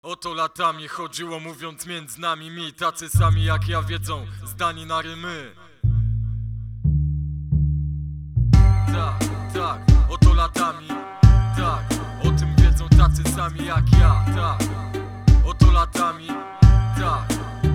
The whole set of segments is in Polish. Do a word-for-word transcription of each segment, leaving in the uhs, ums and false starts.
Oto latami chodziło, mówiąc między nami mi, tacy sami jak ja wiedzą, zdani na rymy. Tak, tak, oto latami, tak, o tym wiedzą tacy sami jak ja, tak, oto latami, tak,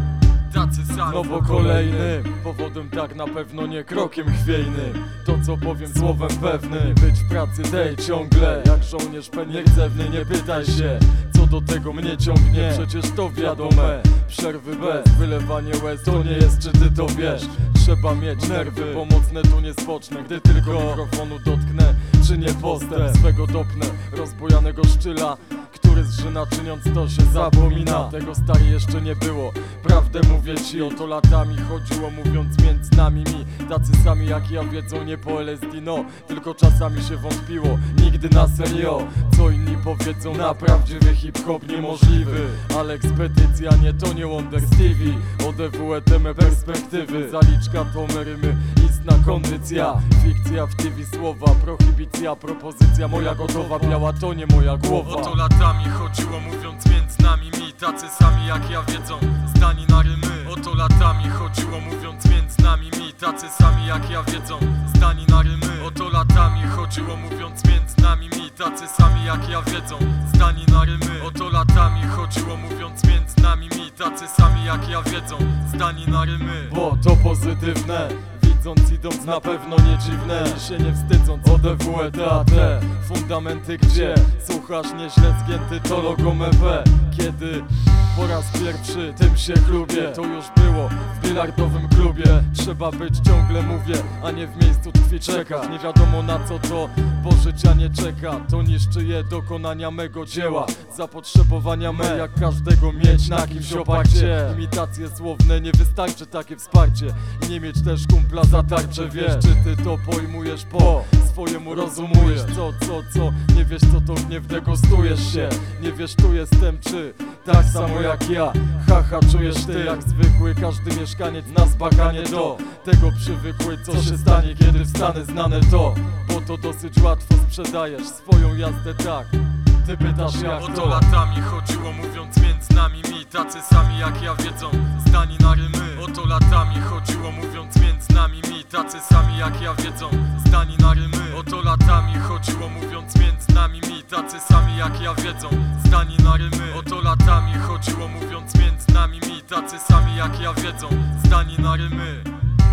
tacy sami. No bo kolejnym powodem tak na pewno nie krokiem chwiejnym. To co powiem słowem pewnym, być w pracy tej ciągle jak żołnierz nierdzewny. Nie pytaj się co do tego mnie ciągnie, przecież to wiadome. Przerwy bez wylewanie łez to nie jest, czy ty to wiesz. Trzeba mieć nerwy, pomocne tu nie spocznę, gdy tylko mikrofonu dotknę. Czy nie postęp swego dopnę, rozbojanego szczyla, który zżyna, czyniąc to się zapomina. Tego stary jeszcze nie było, prawdę mówię ci. Oto latami chodziło, mówiąc między nami mi, tacy sami jak ja wiedzą, nie po L S D no, tylko czasami się wątpiło, nigdy na serio. Co inni powiedzą, na prawdziwy hip-hop niemożliwy. Ale ekspedycja nie to nie Wonder Stevie. O D W E temy perspektywy, zaliczka to merymy, istna kondycja. Fikcja w T V słowa, prohibicja, propozycja moja gotowa, biała to nie moja głowa. Oto latami chodziło, mówiąc między nami mi, tacy sami jak ja wiedzą, zdani na rymy. Oto latami chodziło, mówiąc między nami mi, tacy sami jak ja wiedzą, zdani na rymy. Oto latami chodziło, mówiąc między nami mi, tacy sami jak ja wiedzą, zdani na rymy. Oto latami chodziło, mówiąc między nami mi, tacy sami jak ja wiedzą, zdani na rymy. Bo to pozytywne, widząc idąc na pewno nie dziwne, i się nie wstydząc. O D W E T A T, fundamenty gdzie słuchasz nieźle zgięty to logo M P. Kiedy po raz pierwszy tym się chlubię, to już było w bilardowym klubie. Trzeba być ciągle mówię, a nie w miejscu tkwi czekać. Nie wiadomo na co to, bo życia nie czeka. To niszczy je dokonania mego dzieła, zapotrzebowania me, jak każdego mieć na kimś oparcie. Imitacje słowne nie wystarczy takie wsparcie, i nie mieć też kumpla za tarczę. Wiesz, czy ty to pojmujesz po swojemu rozumujesz. Co, co, co, nie wiesz co to gniew, degustujesz się. Nie wiesz tu jestem czy tak samo jak ja, haha czujesz ty jak zwykły każdy mieszkaniec na zbaganie. Do tego przywykły, co się stanie kiedy wstanę znane to. Bo to dosyć łatwo sprzedajesz swoją jazdę, tak. Ty pytasz jak Oto to latami chodziło, mówiąc między nami mi, tacy sami jak ja wiedzą, zdani na rymy. Oto latami chodziło, mówiąc między nami mi, tacy sami jak ja wiedzą, zdani na rymy. Oto latami chodziło, mówiąc między nami mi, tacy sami jak ja wiedzą, zdani na rymy. Oto latami chodziło, mówiąc między nami mi, tacy sami jak ja wiedzą, zdani na rymy.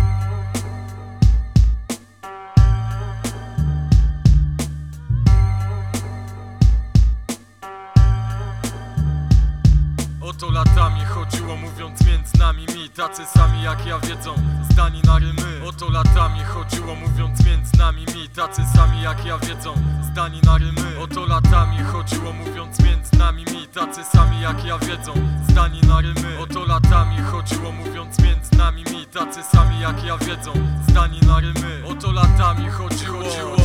Oto latami chodziło, mówiąc między nami mi, tacy sami jak ja wiedzą, zdani na rymy. Oto latami chodziło, mówiąc między nami mi, tacy sami jak ja wiedzą, zdani na rymy. Oto latami chodziło, mówiąc między nami mi, tacy sami jak ja wiedzą, zdani na rymy. Oto latami chodziło, mówiąc między nami mi, tacy sami jak ja wiedzą, zdani na rymy. Oto latami chodziło.